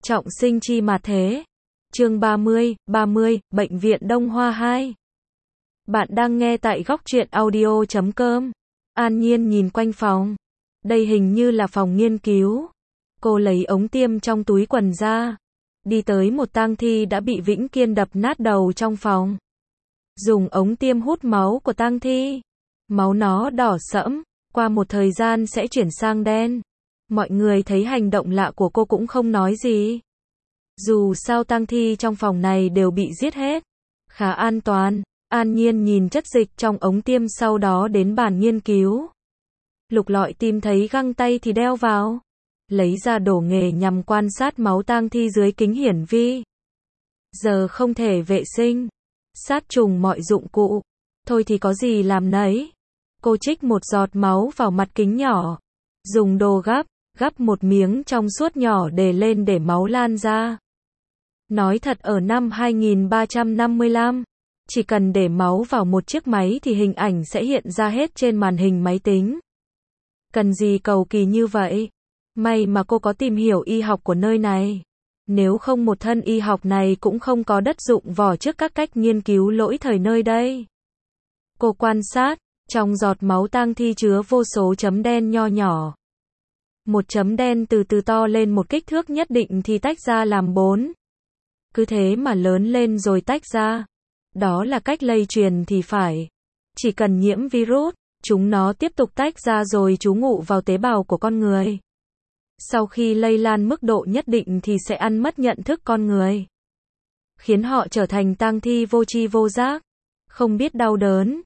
Trọng sinh chi mà thế. Chương 30, Bệnh viện Đông Hoa 2. Bạn đang nghe tại góc truyện audio.com. An Nhiên nhìn quanh phòng. Đây hình như là phòng nghiên cứu. Cô lấy ống tiêm trong túi quần ra. Đi tới một tang thi đã bị Vĩnh Kiên đập nát đầu trong phòng. Dùng ống tiêm hút máu của tang thi. Máu nó đỏ sẫm, qua một thời gian sẽ chuyển sang đen. Mọi người thấy hành động lạ của cô cũng không nói gì. Dù sao tang thi trong phòng này đều bị giết hết. Khá an toàn. An Nhiên nhìn chất dịch trong ống tiêm, sau đó đến bàn nghiên cứu. Lục lọi tìm thấy găng tay thì đeo vào. Lấy ra đồ nghề nhằm quan sát máu tang thi dưới kính hiển vi. Giờ không thể vệ sinh, sát trùng mọi dụng cụ. Thôi thì có gì làm nấy. Cô trích một giọt máu vào mặt kính nhỏ. Dùng đồ gắp một miếng trong suốt nhỏ để lên để máu lan ra. Nói thật, ở năm 2355, chỉ cần để máu vào một chiếc máy thì hình ảnh sẽ hiện ra hết trên màn hình máy tính. Cần gì cầu kỳ như vậy? May mà cô có tìm hiểu y học của nơi này. Nếu không một thân y học này cũng không có đất dụng võ trước các cách nghiên cứu lỗi thời nơi đây. Cô quan sát, trong giọt máu tang thi chứa vô số chấm đen nho nhỏ. Một chấm đen từ từ to lên một kích thước nhất định thì tách ra làm 4. Cứ thế mà lớn lên rồi tách ra. Đó là cách lây truyền thì phải. Chỉ cần nhiễm virus, chúng nó tiếp tục tách ra rồi trú ngụ vào tế bào của con người. Sau khi lây lan mức độ nhất định thì sẽ ăn mất nhận thức con người. Khiến họ trở thành tang thi vô tri vô giác. Không biết đau đớn.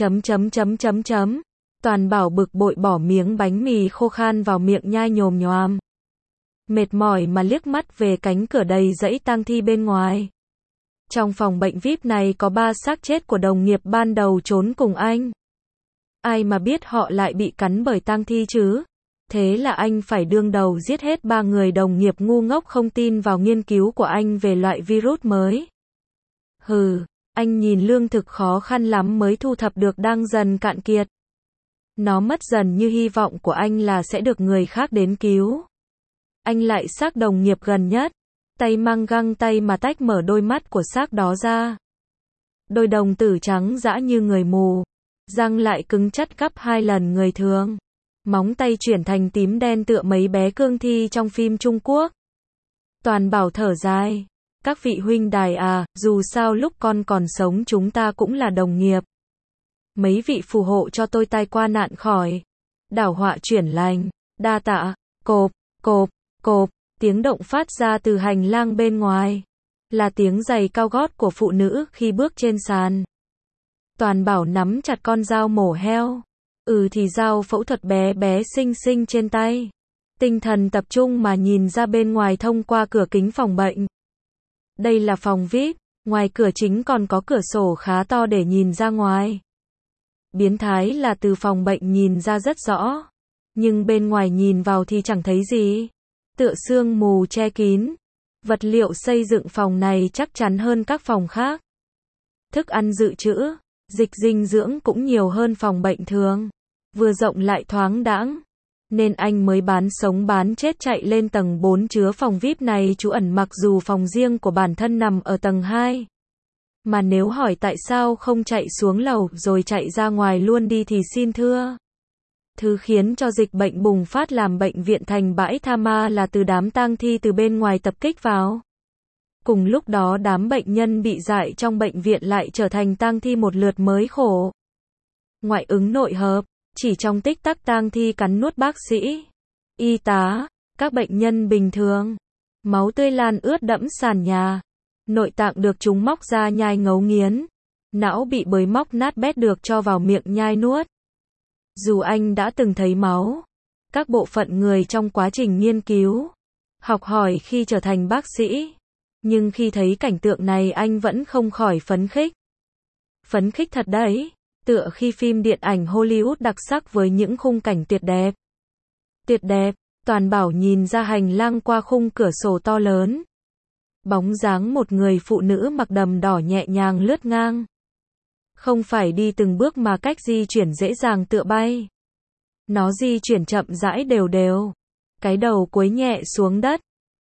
Toàn Bảo bực bội bỏ miếng bánh mì khô khan vào miệng nhai nhồm nhoàm. Mệt mỏi mà liếc mắt về cánh cửa đầy rẫy tang thi bên ngoài. Trong phòng bệnh VIP này có 3 xác chết của đồng nghiệp ban đầu trốn cùng anh. Ai mà biết họ lại bị cắn bởi tang thi chứ? Thế là anh phải đương đầu giết hết 3 người đồng nghiệp ngu ngốc không tin vào nghiên cứu của anh về loại virus mới. Hừ, anh nhìn lương thực khó khăn lắm mới thu thập được đang dần cạn kiệt. Nó mất dần như hy vọng của anh là sẽ được người khác đến cứu. Anh lại xác đồng nghiệp gần nhất, tay mang găng tay mà tách mở đôi mắt của xác đó ra. Đôi đồng tử trắng dã như người mù, răng lại cứng chắc gấp 2 lần người thường. Móng tay chuyển thành tím đen tựa mấy bé cương thi trong phim Trung Quốc. Toàn Bảo thở dài. Các vị huynh đài à, dù sao lúc con còn sống chúng ta cũng là đồng nghiệp. Mấy vị phù hộ cho tôi tai qua nạn khỏi. Đảo họa chuyển lành. Đa tạ. Cộp, tiếng động phát ra từ hành lang bên ngoài. Là tiếng giày cao gót của phụ nữ khi bước trên sàn. Toàn Bảo nắm chặt con dao mổ heo. Thì dao phẫu thuật bé bé xinh xinh trên tay. Tinh thần tập trung mà nhìn ra bên ngoài thông qua cửa kính phòng bệnh. Đây là phòng VIP, ngoài cửa chính còn có cửa sổ khá to để nhìn ra ngoài. Biến thái là từ phòng bệnh nhìn ra rất rõ. Nhưng bên ngoài nhìn vào thì chẳng thấy gì. Tựa sương mù che kín. Vật liệu xây dựng phòng này chắc chắn hơn các phòng khác. Thức ăn dự trữ, dịch dinh dưỡng cũng nhiều hơn phòng bệnh thường. Vừa rộng lại thoáng đãng. Nên anh mới bán sống bán chết chạy lên tầng 4 chứa phòng VIP này trú ẩn, mặc dù phòng riêng của bản thân nằm ở tầng 2. Mà nếu hỏi tại sao không chạy xuống lầu rồi chạy ra ngoài luôn đi thì xin thưa. Thứ khiến cho dịch bệnh bùng phát làm bệnh viện thành bãi tha ma là từ đám tang thi từ bên ngoài tập kích vào. Cùng lúc đó đám bệnh nhân bị dại trong bệnh viện lại trở thành tang thi một lượt mới khổ. Ngoại ứng nội hợp. Chỉ trong tích tắc tang thi cắn nuốt bác sĩ, y tá, các bệnh nhân bình thường. Máu tươi lan ướt đẫm sàn nhà. Nội tạng được chúng móc ra nhai ngấu nghiến. Não bị bới móc nát bét được cho vào miệng nhai nuốt. Dù anh đã từng thấy máu, các bộ phận người trong quá trình nghiên cứu, học hỏi khi trở thành bác sĩ. Nhưng khi thấy cảnh tượng này anh vẫn không khỏi phấn khích. Phấn khích thật đấy. Tựa khi phim điện ảnh Hollywood đặc sắc với những khung cảnh tuyệt đẹp. Tuyệt đẹp, Toàn Bảo nhìn ra hành lang qua khung cửa sổ to lớn. Bóng dáng một người phụ nữ mặc đầm đỏ nhẹ nhàng lướt ngang. Không phải đi từng bước mà cách di chuyển dễ dàng tựa bay. Nó di chuyển chậm rãi đều đều. Cái đầu cúi nhẹ xuống đất.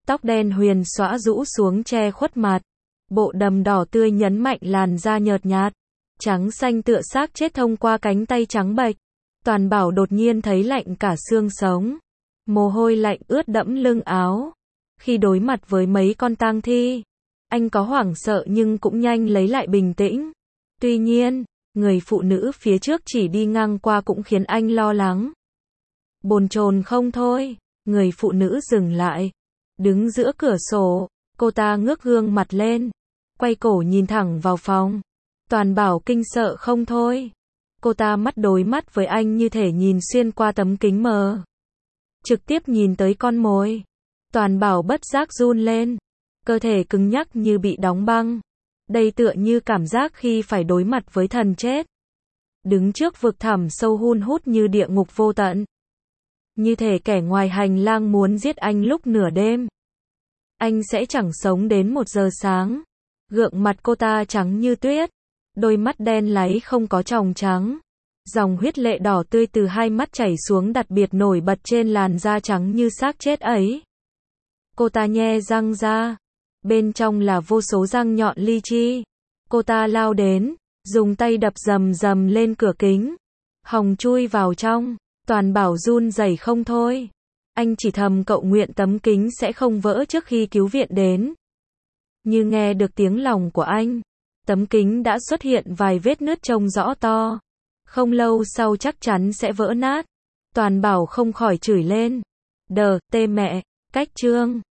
Tóc đen huyền xõa rũ xuống che khuất mặt. Bộ đầm đỏ tươi nhấn mạnh làn da nhợt nhạt. Trắng xanh tựa xác chết thông qua cánh tay trắng bệch. Toàn Bảo đột nhiên thấy lạnh cả xương sống. Mồ hôi lạnh ướt đẫm lưng áo. Khi đối mặt với mấy con tang thi, anh có hoảng sợ nhưng cũng nhanh lấy lại bình tĩnh. Tuy nhiên, người phụ nữ phía trước chỉ đi ngang qua cũng khiến anh lo lắng. Bồn chồn không thôi, người phụ nữ dừng lại. Đứng giữa cửa sổ, cô ta ngước gương mặt lên. Quay cổ nhìn thẳng vào phòng. Toàn Bảo kinh sợ không thôi. Cô ta mắt đối mắt với anh như thể nhìn xuyên qua tấm kính mờ. Trực tiếp nhìn tới con mồi. Toàn Bảo bất giác run lên. Cơ thể cứng nhắc như bị đóng băng. Đây tựa như cảm giác khi phải đối mặt với thần chết. Đứng trước vực thẳm sâu hun hút như địa ngục vô tận. Như thể kẻ ngoài hành lang muốn giết anh lúc nửa đêm. Anh sẽ chẳng sống đến 1 giờ sáng. Gượng mặt cô ta trắng như tuyết. Đôi mắt đen láy không có tròng trắng. Dòng huyết lệ đỏ tươi từ hai mắt chảy xuống đặc biệt nổi bật trên làn da trắng như xác chết ấy. Cô ta nhe răng ra. Bên trong là vô số răng nhọn li chi. Cô ta lao đến, dùng tay đập rầm rầm lên cửa kính. Hòng chui vào trong. Toàn Bảo run rẩy không thôi. Anh chỉ thầm cậu nguyện tấm kính sẽ không vỡ trước khi cứu viện đến. Như nghe được tiếng lòng của anh, tấm kính đã xuất hiện vài vết nứt trông rõ to. Không lâu sau chắc chắn sẽ vỡ nát. Toàn Bảo không khỏi chửi lên. Đờ, tê mẹ, cách chương.